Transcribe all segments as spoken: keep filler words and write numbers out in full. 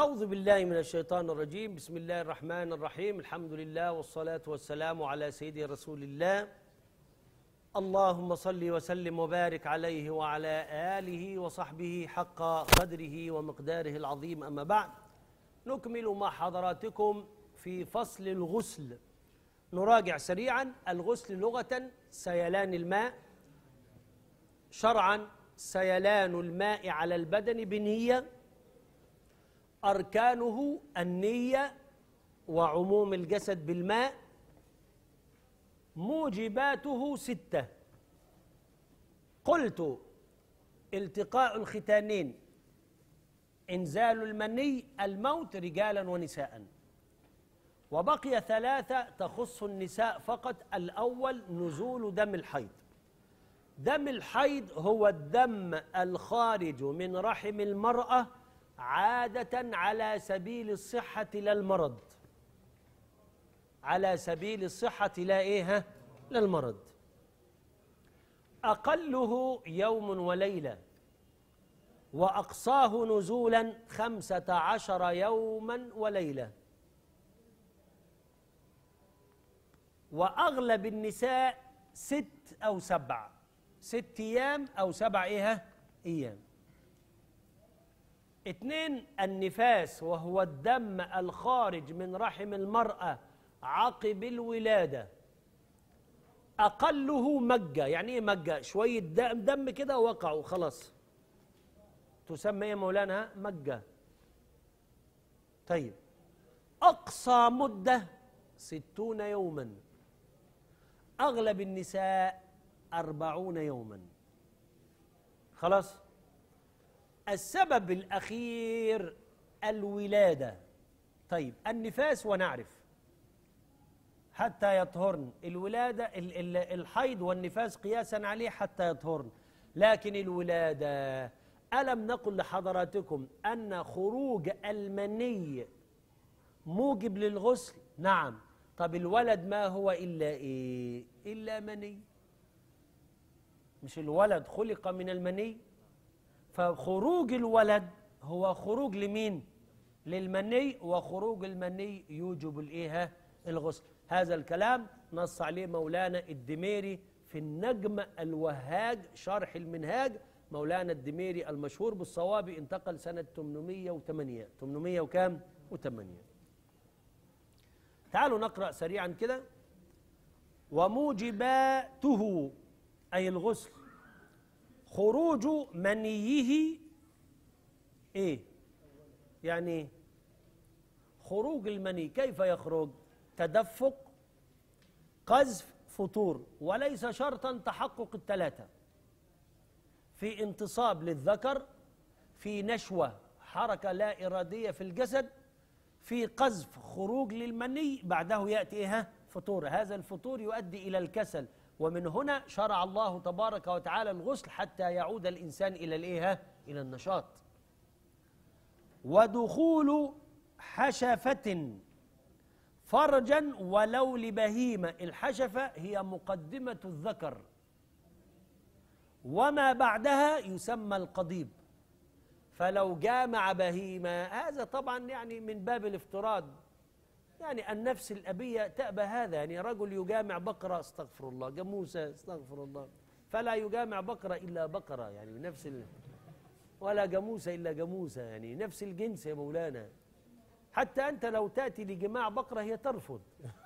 أعوذ بالله من الشيطان الرجيم. بسم الله الرحمن الرحيم. الحمد لله والصلاة والسلام على سيدي رسول الله. اللهم صل وسلم وبارك عليه وعلى آله وصحبه حق قدره ومقداره العظيم. أما بعد، نكمل مع حضراتكم في فصل الغسل. نراجع سريعا. الغسل لغة سيلان الماء، شرعا سيلان الماء على البدن بنية. أركانه النية وعموم الجسد بالماء. موجباته ستة. قلت: التقاء الختانين، إنزال المني، الموت رجالا ونساء. وبقي ثلاثة تخص النساء فقط. الأول نزول دم الحيض. دم الحيض هو الدم الخارج من رحم المرأة عادة على سبيل الصحة لا المرض. على سبيل الصحة لا إيه لا المرض. أقله يوم وليلة، وأقصاه نزولا خمسة عشر يوما وليلة. وأغلب النساء ست أو سبع ست أيام أو سبع إيه أيام. اثنين، النفاس، وهو الدم الخارج من رحم المرأة عقب الولادة. أقله مجة. يعني إيه مجة؟ شوية دم, دم كده وقعوا خلاص، تسمى إيه مولانا؟ مجة. طيب، أقصى مدة ستون يوما. أغلب النساء أربعون يوما. خلاص. السبب الأخير الولادة. طيب، النفاس ونعرف حتى يطهرن. الولادة الحيض والنفاس قياسا عليه حتى يطهرن. لكن الولادة، ألم نقل لحضراتكم أن خروج المني موجب للغسل؟ نعم. طب الولد ما هو إلا إيه؟ إلا مني. مش الولد خلق من المني؟ فخروج الولد هو خروج لمين؟ للمني، وخروج المني يوجب الإيه؟ الغسل. هذا الكلام نص عليه مولانا الدميري في النجم الوهاج شرح المنهاج. مولانا الدميري المشهور بالصواب انتقل سنة ثمانمائة وثمانية. ثمانمائة وكام؟ وثمانية. تعالوا نقرأ سريعا كده. وموجباته أي الغسل: خروج منيه. إيه يعني خروج المني؟ كيف يخرج؟ تدفق، قذف، فطور. وليس شرطا تحقق الثلاثة. في انتصاب للذكر، في نشوة حركة لا إرادية في الجسد، في قذف خروج للمني، بعده يأتي إيه؟ فطور. هذا الفطور يؤدي إلى الكسل، ومن هنا شرع الله تبارك وتعالى الغسل حتى يعود الإنسان إلى الإيه؟ إلى النشاط. ودخول حشفة فرجا ولو لبهيمة. الحشفة هي مقدمة الذكر، وما بعدها يسمى القضيب. فلو جامع بهيمة، هذا طبعا يعني من باب الافتراض، يعني النفس الأبية تأبى هذا. يعني رجل يجامع بقرة، استغفر الله، جاموسة، استغفر الله، فلا يجامع بقرة إلا بقرة، يعني نفس ال... ولا جاموسة إلا جاموسة، يعني نفس الجنس يا مولانا. حتى أنت لو تأتي لجماع بقرة هي ترفض.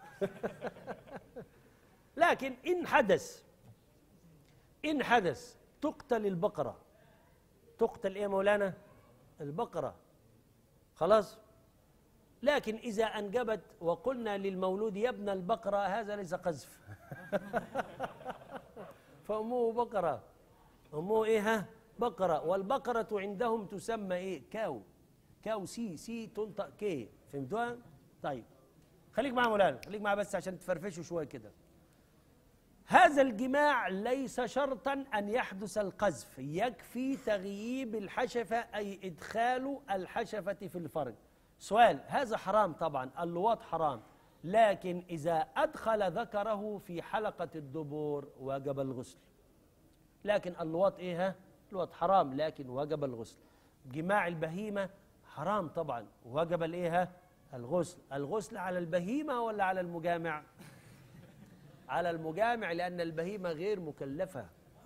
لكن إن حدث إن حدث تقتل البقرة. تقتل إيه مولانا؟ البقرة. خلاص. لكن إذا أنجبت وقلنا للمولود يا ابن البقرة، هذا ليس قذف. فأمه بقرة. أمه إيه؟ بقرة. والبقرة عندهم تسمى إيه؟ كاو. كاو سي سي تنطق كي. فهمتوها؟ طيب، خليك معايا مولانا، خليك معايا بس عشان تفرفشوا شوية كده. هذا الجماع ليس شرطا أن يحدث القذف، يكفي تغييب الحشفة، أي إدخال الحشفة في الفرج. سؤال: هذا حرام طبعا، اللواط حرام، لكن إذا أدخل ذكره في حلقة الدبور وجب الغسل. لكن اللواط إيه؟ اللواط حرام لكن وجب الغسل. جماع البهيمة حرام طبعا، وجب الايه؟ الغسل. الغسل على البهيمة ولا على المجامع؟ على المجامع، لأن البهيمة غير مكلفة.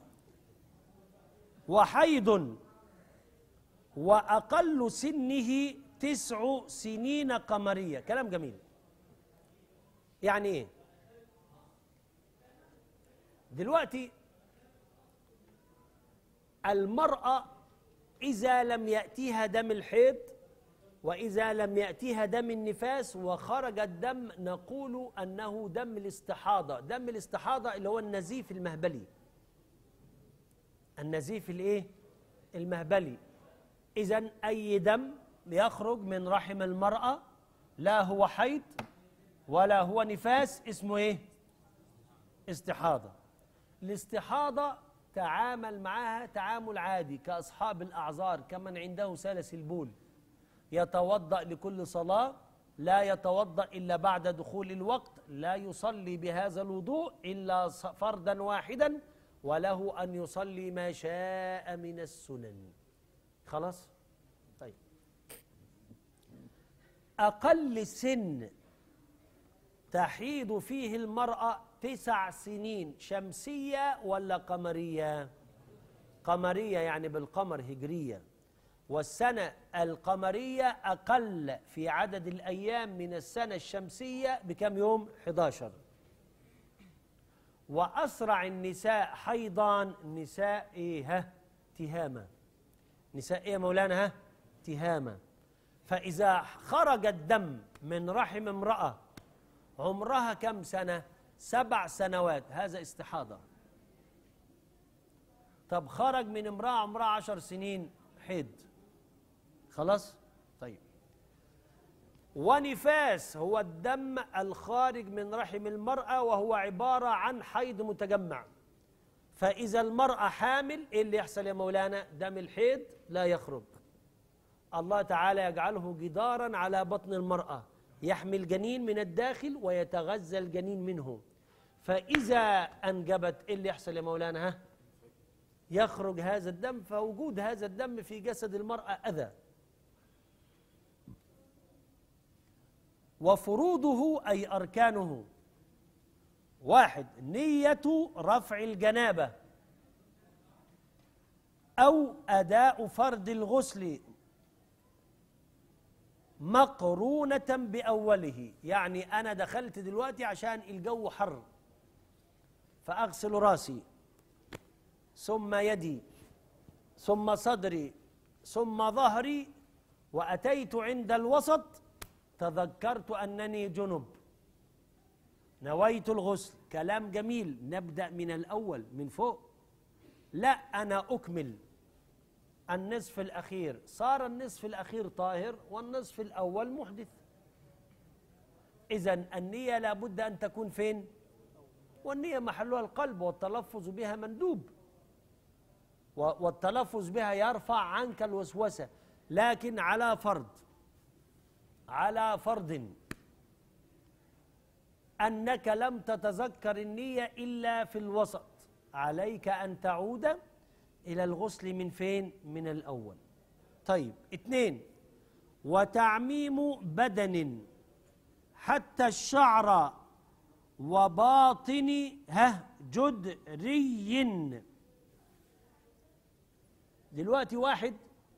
وحيض وأقل سنه تسع سنين قمرية. كلام جميل. يعني ايه؟ دلوقتي المرأة إذا لم يأتيها دم الحيض وإذا لم يأتيها دم النفاس وخرج الدم، نقول أنه دم الاستحاضة. دم الاستحاضة اللي هو النزيف المهبلي، النزيف الايه؟ المهبلي. إذن أي دم يخرج من رحم المرأة لا هو حيض ولا هو نفاس، اسمه ايه؟ استحاضة. الاستحاضة تعامل معها تعامل عادي كأصحاب الأعذار، كمن عنده سلس البول، يتوضأ لكل صلاة، لا يتوضأ إلا بعد دخول الوقت، لا يصلي بهذا الوضوء إلا فردا واحدا، وله أن يصلي ما شاء من السنن. خلاص؟ طيب، أقل سن تحيض فيه المرأة تسع سنين، شمسية ولا قمرية؟ قمرية، يعني بالقمر، هجرية. والسنة القمرية أقل في عدد الأيام من السنة الشمسية بكم يوم؟ إحدى عشر. وأسرع النساء حيضان نساء إيه؟ ها؟ تهامة. نساء إيه مولانا؟ ها؟ تهامة. فإذا خرج الدم من رحم امرأة عمرها كم سنة؟ سبع سنوات، هذا استحاضة. طب خرج من امرأة عمرها عشر سنين، حيض. خلاص؟ طيب. ونفاس هو الدم الخارج من رحم المرأة وهو عبارة عن حيض متجمع. فإذا المرأة حامل، إيه اللي يحصل يا مولانا؟ دم الحيض لا يخرج. الله تعالى يجعله جدارا على بطن المرأة يحمي الجنين من الداخل ويتغذى الجنين منه. فإذا أنجبت، إيه اللي يحصل يا مولانا؟ ها؟ يخرج هذا الدم. فوجود هذا الدم في جسد المرأة أذى. وفروضه أي أركانه: واحد، نية رفع الجنابة أو أداء فرض الغسل مقرونة بأوله. يعني أنا دخلت دلوقتي عشان الجو حر، فأغسل راسي ثم يدي ثم صدري ثم ظهري، وأتيت عند الوسط تذكرت أنني جنب، نويت الغسل. كلام جميل. نبدأ من الأول من فوق؟ لا، أنا أكمل النصف الأخير. صار النصف الأخير طاهر والنصف الأول محدث. إذن النية لابد أن تكون فين؟ والنية محلها القلب، والتلفظ بها مندوب، والتلفظ بها يرفع عنك الوسوسة، لكن على فرض على فرض أنك لم تتذكر النية إلا في الوسط، عليك أن تعود إلى الغسل من فين؟ من الأول. طيب، اثنين، وتعميم بدن حتى الشعر وباطن ها جدري. دلوقتي واحد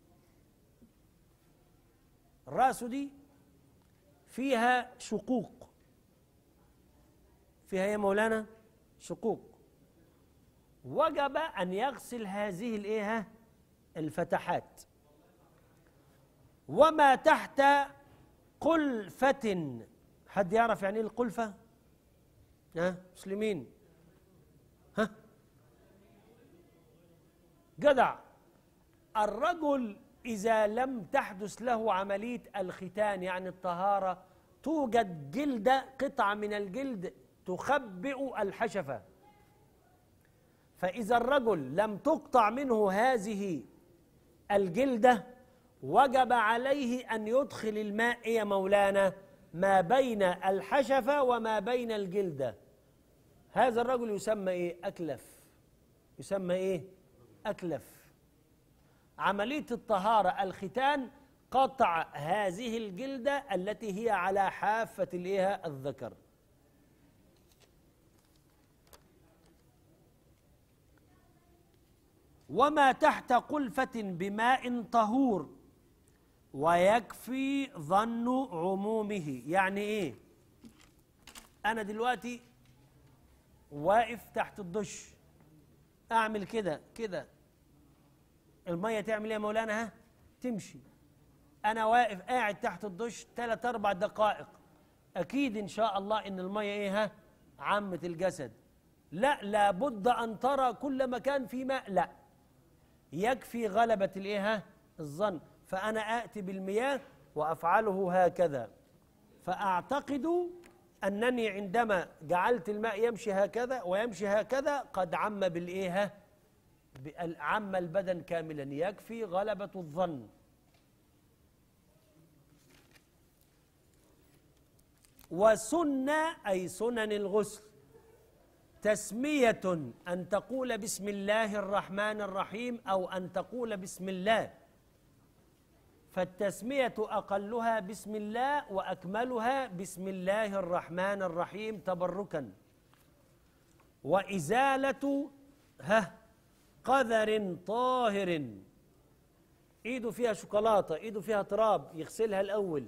راسه دي فيها شقوق، فيها يا مولانا شقوق، وجب أن يغسل هذه الايه الفتحات. وما تحت قلفة. حد يعرف يعني ايه القلفة؟ ها مسلمين؟ ها جدع. الرجل إذا لم تحدث له عملية الختان يعني الطهارة، توجد جلدة، قطعة من الجلد تخبئ الحشفة. فإذا الرجل لم تقطع منه هذه الجلدة وجب عليه أن يدخل الماء يا مولانا ما بين الحشفة وما بين الجلدة. هذا الرجل يسمى إيه؟ أكلف. يسمى إيه؟ أكلف. عملية الطهارة الختان قطع هذه الجلدة التي هي على حافة الإيه الذكر. وما تحت قلفة بماء طهور ويكفي ظن عمومه. يعني إيه؟ أنا دلوقتي واقف تحت الدش، أعمل كده كده، المية تعمل إيه يا مولانا؟ ها؟ تمشي. أنا واقف قاعد تحت الدش ثلاث أربع دقائق، أكيد إن شاء الله إن المية إيه؟ ها؟ عمت الجسد. لا، لابد أن ترى كل مكان في ماء. لا، يكفي غلبة الإيه؟ الظن. فأنا آتي بالمياه وأفعله هكذا، فأعتقد أنني عندما جعلت الماء يمشي هكذا ويمشي هكذا قد عم بالإيه؟ عم البدن كاملا، يكفي غلبة الظن. وسنة أي سنن الغسل تسمية، أن تقول بسم الله الرحمن الرحيم أو أن تقول بسم الله، فالتسمية أقلها بسم الله وأكملها بسم الله الرحمن الرحيم تبركا. وإزالة ها قذر طاهر، إيده فيها شوكولاتة، إيده فيها تراب، يغسلها الأول.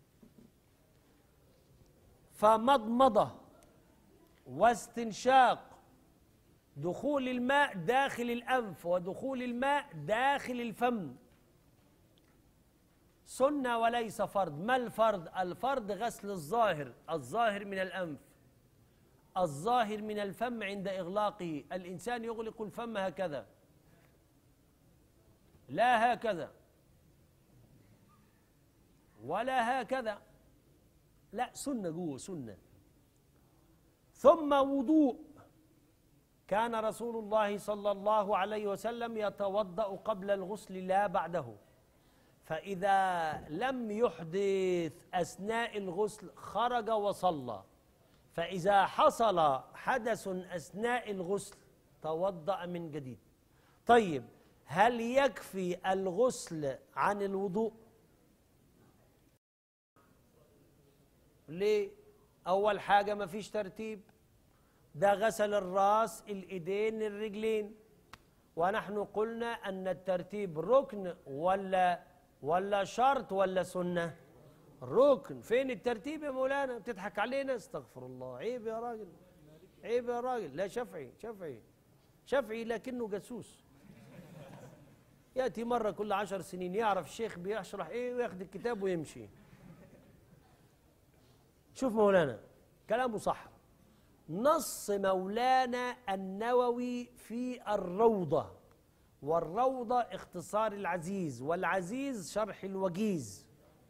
فمضمضة واستنشاق، دخول الماء داخل الأنف ودخول الماء داخل الفم، سنة وليس فرض. ما الفرض؟ الفرض غسل الظاهر، الظاهر من الأنف، الظاهر من الفم عند إغلاقه. الإنسان يغلق الفم هكذا، لا هكذا ولا هكذا، لا، سنة جوه سنة. ثم وضوء، كان رسول الله صلى الله عليه وسلم يتوضأ قبل الغسل لا بعده، فإذا لم يحدث أثناء الغسل خرج وصلى، فإذا حصل حدث أثناء الغسل توضأ من جديد. طيب، هل يكفي الغسل عن الوضوء؟ ليه؟ أول حاجة ما فيش ترتيب، ده غسل الرأس الإيدين الرجلين، ونحن قلنا أن الترتيب ركن ولا ولا شرط ولا سنة؟ ركن. فين الترتيب يا مولانا؟ بتضحك علينا؟ استغفر الله، عيب يا راجل، عيب يا راجل. لا، شافعي شافعي شافعي لكنه جاسوس، يأتي مرة كل عشر سنين يعرف الشيخ بيشرح إيه وياخد الكتاب ويمشي. شوف مولانا كلامه صح. نص مولانا النووي في الروضة، والروضة اختصار العزيز، والعزيز شرح الوجيز،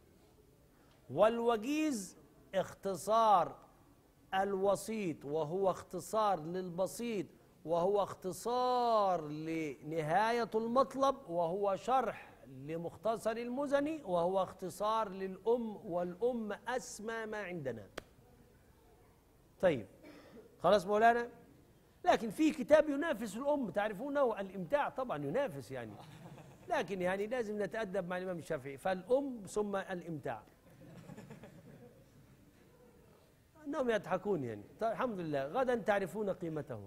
والوجيز اختصار الوسيط، وهو اختصار للبسيط، وهو اختصار لنهاية المطلب، وهو شرح لمختصر المزني، وهو اختصار للأم، والأم أسمى ما عندنا. طيب خلاص مولانا. لكن في كتاب ينافس الأم تعرفونه، الإمتاع طبعا ينافس يعني، لكن يعني لازم نتأدب مع الإمام الشافعي، فالأم ثم الإمتاع. أنهم يضحكون يعني. طيب الحمد لله، غدا تعرفون قيمته.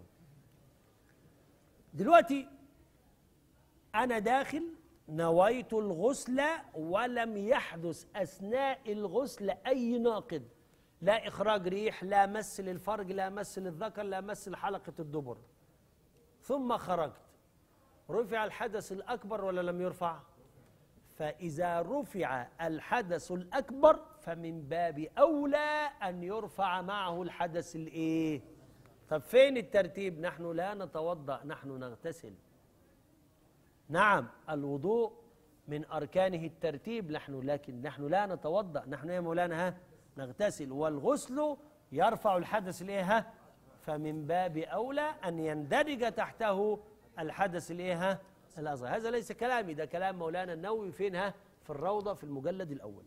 دلوقتي أنا داخل نويت الغسل ولم يحدث أثناء الغسل أي ناقض، لا إخراج ريح، لا مس للفرج، لا مس للذكر، لا مس لحلقة الدبر. ثم خرجت، رفع الحدث الأكبر ولا لم يرفع؟ فإذا رفع الحدث الأكبر فمن باب أولى أن يرفع معه الحدث الإيه؟ طب فين الترتيب؟ نحن لا نتوضأ، نحن نغتسل. نعم، الوضوء من أركانه الترتيب نحن، لكن نحن لا نتوضأ، نحن يا مولانا ها نغتسل، والغسل يرفع الحدث الإيه؟ ها؟ فمن باب أولى أن يندرج تحته الحدث الإيه؟ ها؟ الأصغر. هذا ليس كلامي، ده كلام مولانا النووي. فين؟ ها؟ في الروضة في المجلد الأول.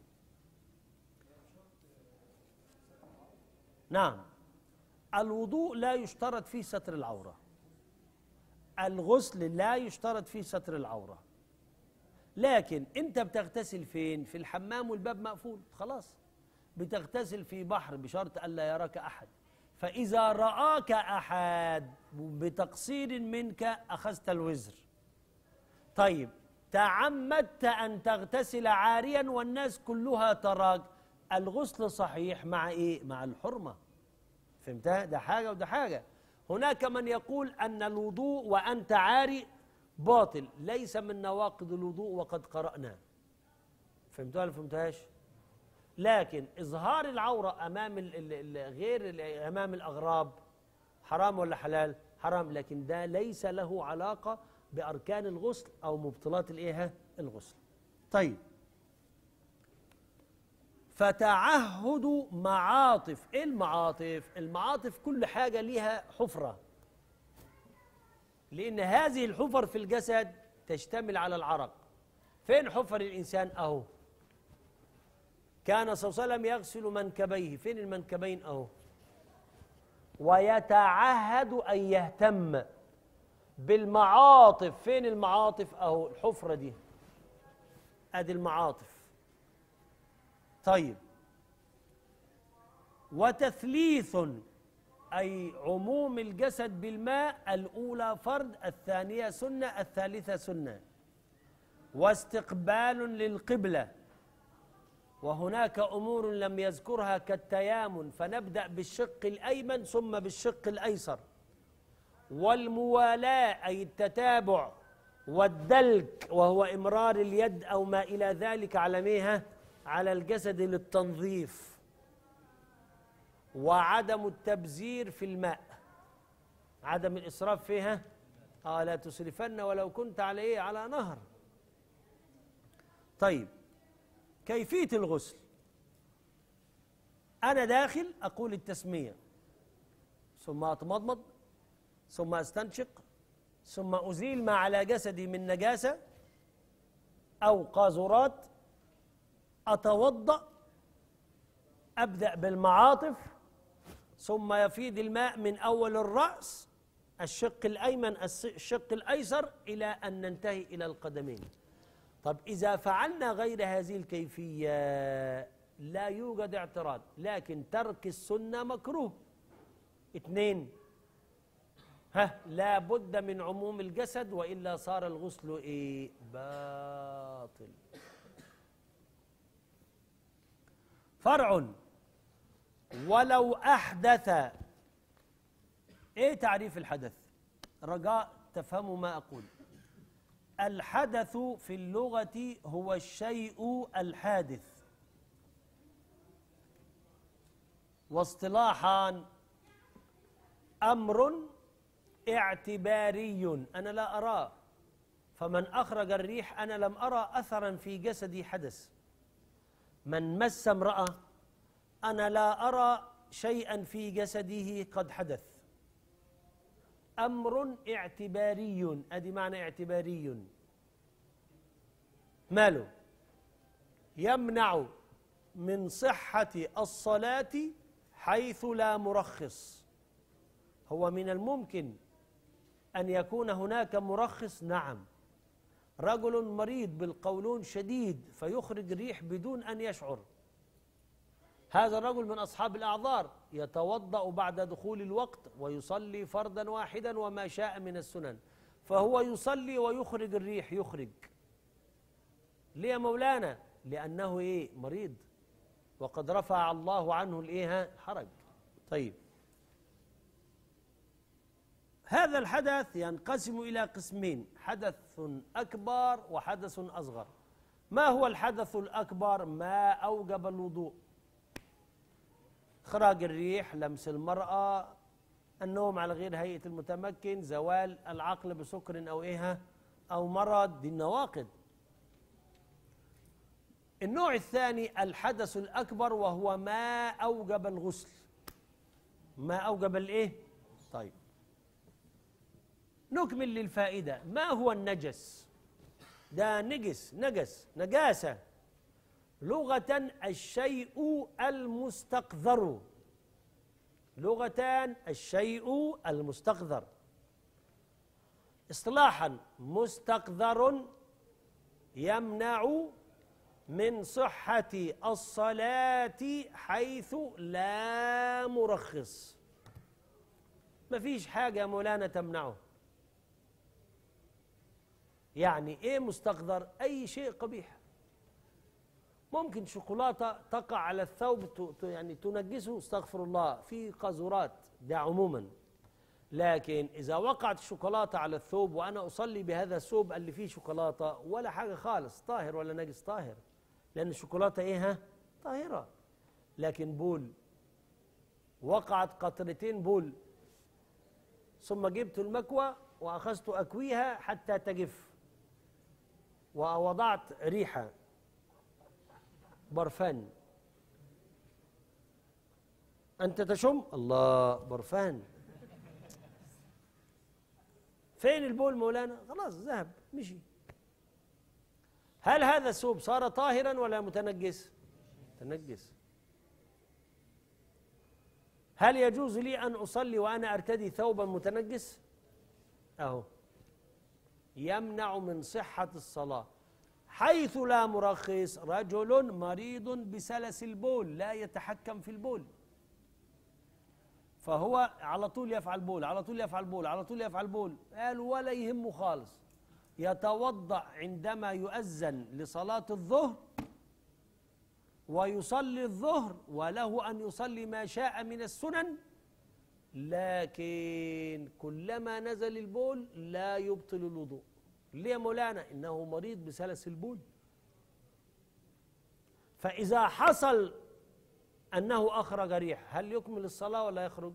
نعم، الوضوء لا يشترط فيه ستر العورة، الغسل لا يشترط فيه ستر العورة، لكن أنت بتغتسل فين؟ في الحمام والباب مقفول، خلاص بتغتسل في بحر بشرط ألا يراك أحد، فإذا رآك أحد بتقصير منك أخذت الوزر. طيب تعمدت أن تغتسل عاريا والناس كلها تراك، الغسل صحيح مع إيه؟ مع الحرمة. فهمتها؟ ده حاجة وده حاجة. هناك من يقول أن الوضوء وأنت عاري باطل، ليس من نواقض الوضوء وقد قرأنا. فهمتوها ولا فهمتهاش؟ لكن إظهار العورة أمام ال ال ال غير ال أمام الأغراب حرام ولا حلال؟ حرام، لكن ده ليس له علاقة بأركان الغسل أو مبطلات الإيه؟ الغسل. طيب، فتعهد معاطف. إيه المعاطف؟ المعاطف كل حاجة لها حفرة، لأن هذه الحفر في الجسد تشتمل على العرق. فين حفر الإنسان؟ أهو كان صلى الله عليه وسلم يغسل منكبيه. فين المنكبين؟ أهو. ويتعهد أن يهتم بالمعاطف. فين المعاطف؟ أهو الحفرة دي، أدي المعاطف. طيب، وتثليث أي عموم الجسد بالماء، الأولى فرد، الثانية سنة، الثالثة سنة. واستقبال للقبلة، وهناك أمور لم يذكرها كالتيامن، فنبدأ بالشق الأيمن ثم بالشق الأيسر. والموالاة أي التتابع، والدلك وهو إمرار اليد أو ما إلى ذلك على ميها على الجسد للتنظيف. وعدم التبذير في الماء، عدم الإسراف فيها. آه لا تسرفن ولو كنت على إيه؟ على نهر. طيب، كيفية الغسل. أنا داخل أقول التسمية، ثم أتمضمض، ثم أستنشق، ثم أزيل ما على جسدي من نجاسة أو قاذورات، أتوضأ، أبدأ بالمعاطف، ثم يفيض الماء من أول الرأس الشق الأيمن الشق الأيسر إلى أن ننتهي إلى القدمين. طب إذا فعلنا غير هذه الكيفية لا يوجد اعتراض، لكن ترك السنة مكروه. اثنين، ها لا بد من عموم الجسد وإلا صار الغسل إيه؟ باطل. فرع، ولو أحدث. إيه تعريف الحدث؟ رجاء تفهموا ما أقول. الحدث في اللغة هو الشيء الحادث، واصطلاحا أمر اعتباري أنا لا أراه، فمن أخرج الريح أنا لم أرى أثرا في جسدي حدث. من مس امرأة أنا لا أرى شيئا في جسده قد حدث. أمر اعتباري، أدي معنى اعتباري. ماله؟ يمنع من صحة الصلاة حيث لا مرخص. هو من الممكن أن يكون هناك مرخص، نعم. رجل مريض بالقولون شديد فيخرج ريح بدون أن يشعر، هذا الرجل من أصحاب الأعذار، يتوضأ بعد دخول الوقت ويصلي فردا واحدا وما شاء من السنن، فهو يصلي ويخرج الريح. يخرج ليه يا مولانا؟ لأنه إيه؟ مريض، وقد رفع الله عنه الإيه؟ حرج. طيب، هذا الحدث ينقسم إلى قسمين، حدث أكبر وحدث أصغر. ما هو الحدث الأكبر؟ ما أوجب الوضوء، إخراج الريح، لمس المرأة، النوم على غير هيئة المتمكن، زوال العقل بسكر أو إيه أو مرض، دي النواقض. النوع الثاني الحدث الأكبر وهو ما أوجب الغسل، ما أوجب الإيه؟ طيب، نكمل للفائدة. ما هو النجس؟ ده نجس، نجس، نجاسة. لغة الشيء المستقذر، لغتان الشيء المستقذر. اصطلاحا مستقذر يمنع من صحة الصلاة حيث لا مرخص. مفيش حاجة يا مولانا تمنعه. يعني ايه مستقذر؟ اي شيء قبيح. ممكن شوكولاتة تقع على الثوب يعني تنجسه، استغفر الله، في قاذورات، ده عموما. لكن إذا وقعت الشوكولاتة على الثوب وأنا أصلي بهذا الثوب اللي فيه شوكولاتة، ولا حاجة خالص، طاهر ولا نجس؟ طاهر، لأن الشوكولاتة إيه؟ ها؟ طاهرة. لكن بول، وقعت قطرتين بول، ثم جبت المكوى وأخذت أكويها حتى تجف، ووضعت ريحة برفان، أنت تشم الله برفان، فين البول مولانا؟ خلاص ذهب مشي. هل هذا الثوب صار طاهرا ولا متنجس؟ متنجس. هل يجوز لي أن أصلي وأنا أرتدي ثوبا متنجس؟ أهو يمنع من صحة الصلاة حيث لا مرخص. رجل مريض بسلس البول لا يتحكم في البول، فهو على طول يفعل بول، على طول يفعل بول، على طول يفعل بول، قال ولا يهمه خالص. يتوضأ عندما يؤذن لصلاة الظهر ويصلي الظهر، وله أن يصلي ما شاء من السنن، لكن كلما نزل البول لا يبطل الوضوء. ليه يا مولانا؟ إنه مريض بسلس البول. فإذا حصل أنه أخرج ريح، هل يكمل الصلاة ولا يخرج؟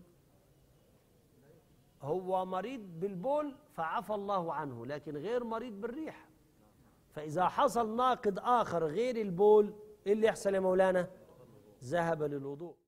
هو مريض بالبول فعفى الله عنه، لكن غير مريض بالريح. فإذا حصل ناقض آخر غير البول، إيه اللي يحصل يا مولانا؟ ذهب للوضوء.